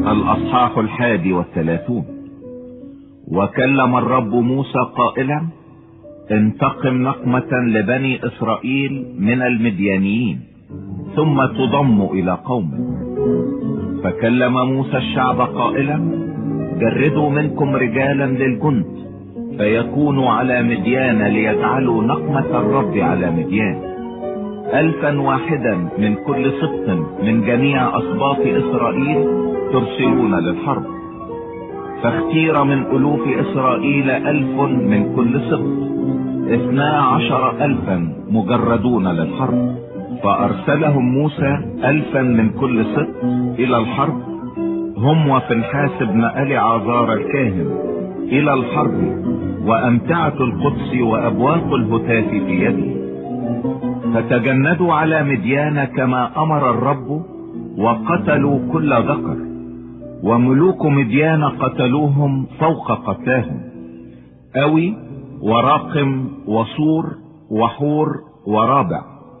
الأصحاح 31. وكلم الرب موسى قائلا: انتقم نقمة لبني إسرائيل من المديانيين ثم تضم إلى قومك. فكلم موسى الشعب قائلا: جردوا منكم رجالا للجند فيكونوا على مديان ليجعلوا نقمة الرب على مديان 1001 من كل سبط من جميع أسباط إسرائيل ترسلون للحرب. فاختير من ألوف إسرائيل 1000 من كل سبط 12,000 مجردون للحرب. فأرسلهم موسى 1000 من كل سبط إلى الحرب، هم وفنحاس بن أليعازار الكاهن إلى الحرب، وأمتعة القدس وأبواق الهتاف في يده. فتجندوا على مديان كما أمر الرب، وقتلوا كل ذكر، وملوك مديان قتلوهم فوق قتلاهم: أوي وراقم وصور وحور ورابع،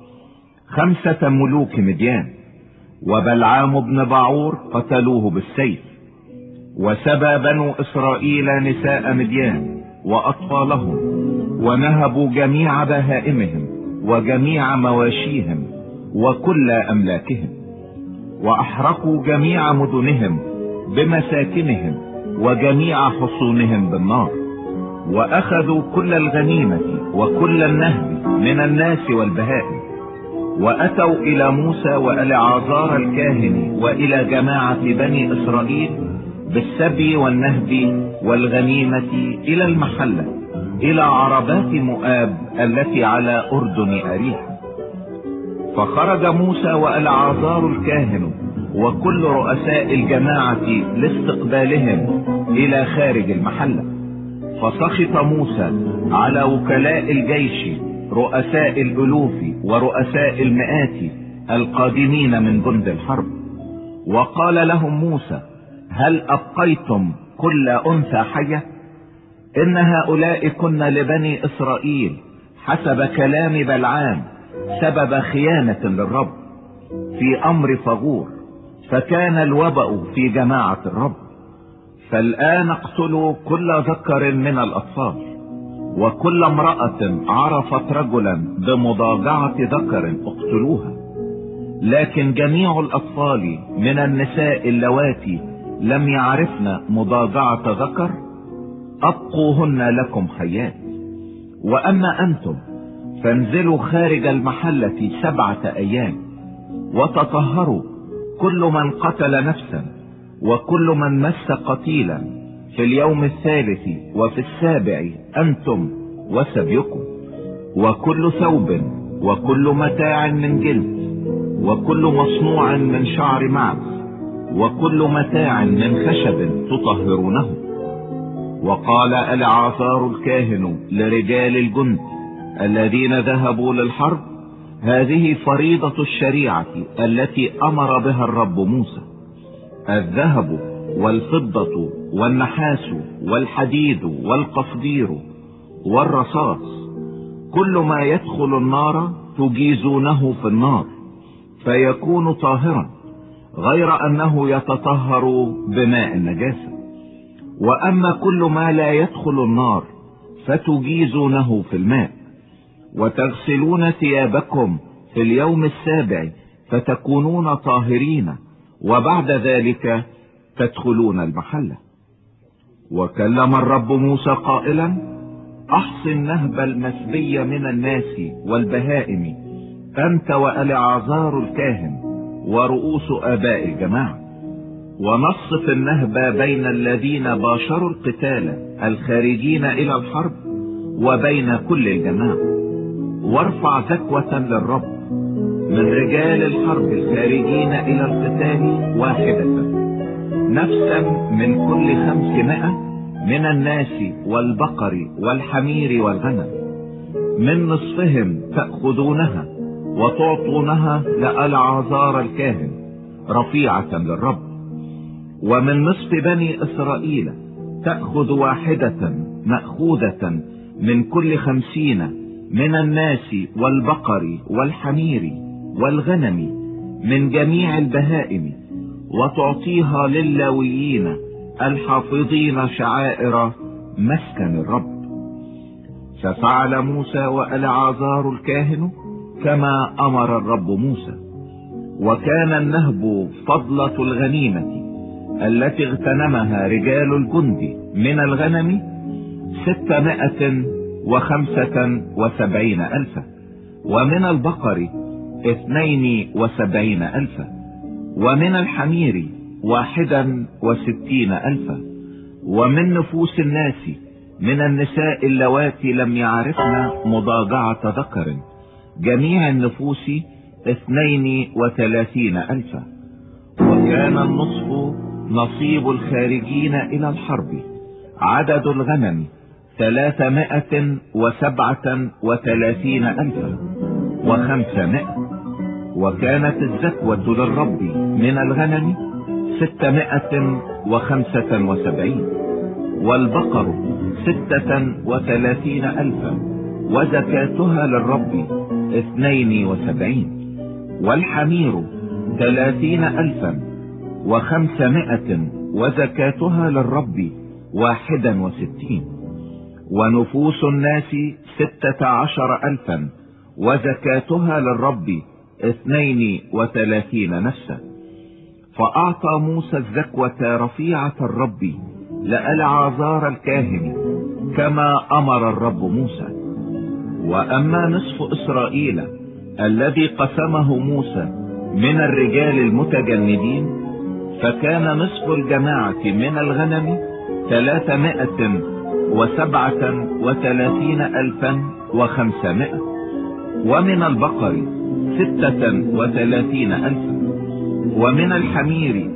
5 ملوك مديان. وبلعام بن باعور قتلوه بالسيف. وسبى بنو إسرائيل نساء مديان وأطفالهم، ونهبوا جميع بهائمهم وجميع مواشيهم وكل أملاكهم، وأحرقوا جميع مدنهم بمساكنهم وجميع حصونهم بالنار. وأخذوا كل الغنيمة وكل النهب من الناس والبهائم. وأتوا إلى موسى وأليعازار الكاهن وإلى جماعة بني إسرائيل بالسبي والنهب والغنيمة إلى المحلة، إلى عربات مؤاب التي على أردن أريحة. فخرج موسى وأليعازار الكاهن وكل رؤساء الجماعة لاستقبالهم إلى خارج المحلة. فسخط موسى على وكلاء الجيش رؤساء الألوف ورؤساء المئات القادمين من جند الحرب، وقال لهم موسى: هل أبقيتم كل أنثى حية؟ إن هؤلاء كن لبني إسرائيل حسب كلام بلعام سبب خيانة للرب في أمر فغور، فكان الوبأ في جماعة الرب. فالآن اقتلوا كل ذكر من الأطفال، وكل امرأة عرفت رجلا بمضاجعة ذكر اقتلوها. لكن جميع الأطفال من النساء اللواتي لم يعرفن مضاجعة ذكر أبقوهن لكم حيات. وأما أنتم فانزلوا خارج المحلة 7 أيام، وتطهروا كل من قتل نفسا وكل من مس قتيلا في اليوم 3 وفي 7 أنتم وسبيكم. وكل ثوب وكل متاع من جلد وكل مصنوع من شعر معز وكل متاع من خشب تطهرونه. وقال أليعازار الكاهن لرجال الجند الذين ذهبوا للحرب: هذه فريضة الشريعة التي أمر بها الرب موسى: الذهب والفضة والنحاس والحديد والقصدير والرصاص، كل ما يدخل النار تجيزونه في النار فيكون طاهرا، غير أنه يتطهر بماء النجاسة. وأما كل ما لا يدخل النار فتجيزونه في الماء. وتغسلون ثيابكم في اليوم 7 فتكونون طاهرين، وبعد ذلك تدخلون المحلة. وكلم الرب موسى قائلا: احص النهب المسبي من الناس والبهائم انت وأليعازار الكاهن ورؤوس آباء الجماعة، ونصف النهب بين الذين باشروا القتال الخارجين إلى الحرب وبين كل الجماعة. وارفع زكوة للرب من رجال الحرب الخارجين إلى القتال 1، نفسا من كل 500 من الناس والبقر والحمير والغنم، من نصفهم تأخذونها وتعطونها لأليعازار الكاهن رفيعة للرب. ومن نصف بني إسرائيل تأخذ 1 مأخوذة من كل 50 من الناس والبقر والحمير والغنم من جميع البهائم، وتعطيها للاويين الحافظين شعائر مسكن الرب. ففعل موسى وألعازار الكاهن كما أمر الرب موسى. وكان النهب فضلة الغنيمة التي اغتنمها رجال الجند من الغنم 675 ألفا، ومن البقر 72 ألفا، ومن الحمير 61 ألفا، ومن نفوس الناس من النساء اللواتي لم يعرفن مضاجعة ذكر جميع النفوس 32 ألفا. وكان النصف نصيب الخارجين إلى الحرب. عدد الغنم 337 ألفا و500. وكانت الزكوة للرب من الغنم 675، والبقر 36 ألفا وزكاتها للرب 72، والحمير 30 ألفا و500 وزكاتها للرب 61، ونفوس الناس 16 ألفا وزكاتها للرب 32 نفسا. فأعطى موسى الزكوة رفيعة الرب لألعازار الكاهن كما أمر الرب موسى. وأما نصف إسرائيل الذي قسمه موسى من الرجال المتجندين، فكان نصف الجماعة من الغنم 337,500، ومن البقر 36 ألفا، ومن الحمير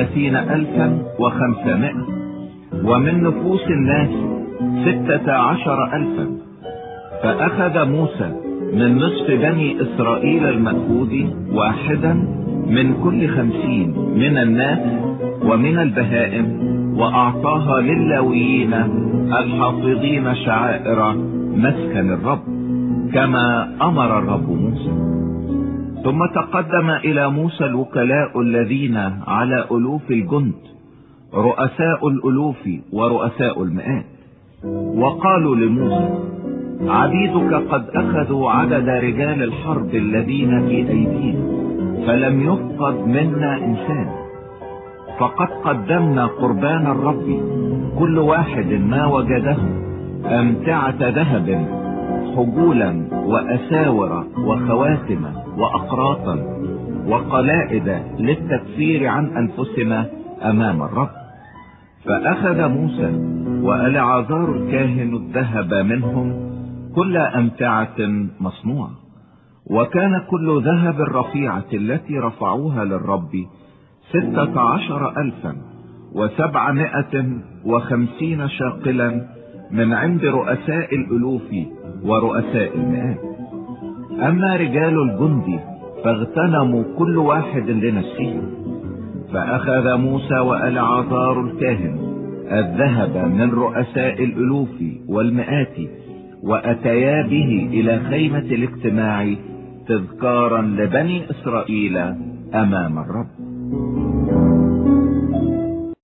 30,500، ومن نفوس الناس 16 ألفا. فأخذ موسى من نصف بني إسرائيل المأخوذ واحدا من كل 50 من الناس ومن البهائم، وأعطاها للاويين الحافظين شعائر مسكن الرب كما أمر الرب موسى. ثم تقدم إلى موسى الوكلاء الذين على ألوف الجند، رؤساء الألوف ورؤساء المئات، وقالوا لموسى: عبيدك قد أخذوا عدد رجال الحرب الذين في أيدينا، فلم يفقد منا إنسان، فقد قدمنا قربان الرب كل واحد ما وجده أمتعة ذهب، حجولا وأساور وخواتم وأقراطا وقلائد للتكفير عن أنفسنا أمام الرب. فأخذ موسى وألعازار الكاهن الذهب منهم كل أمتعة مصنوعة. وكان كل ذهب الرفيعة التي رفعوها للرب 16,750 شاقلا من عند رؤساء الألوف ورؤساء المئات. أما رجال الجند فاغتنموا كل واحد لنفسه. فأخذ موسى وألعازار الكاهن الذهب من رؤساء الألوف والمئات، وأتيا به إلى خيمة الاجتماع تذكارا لبني إسرائيل أمام الرب.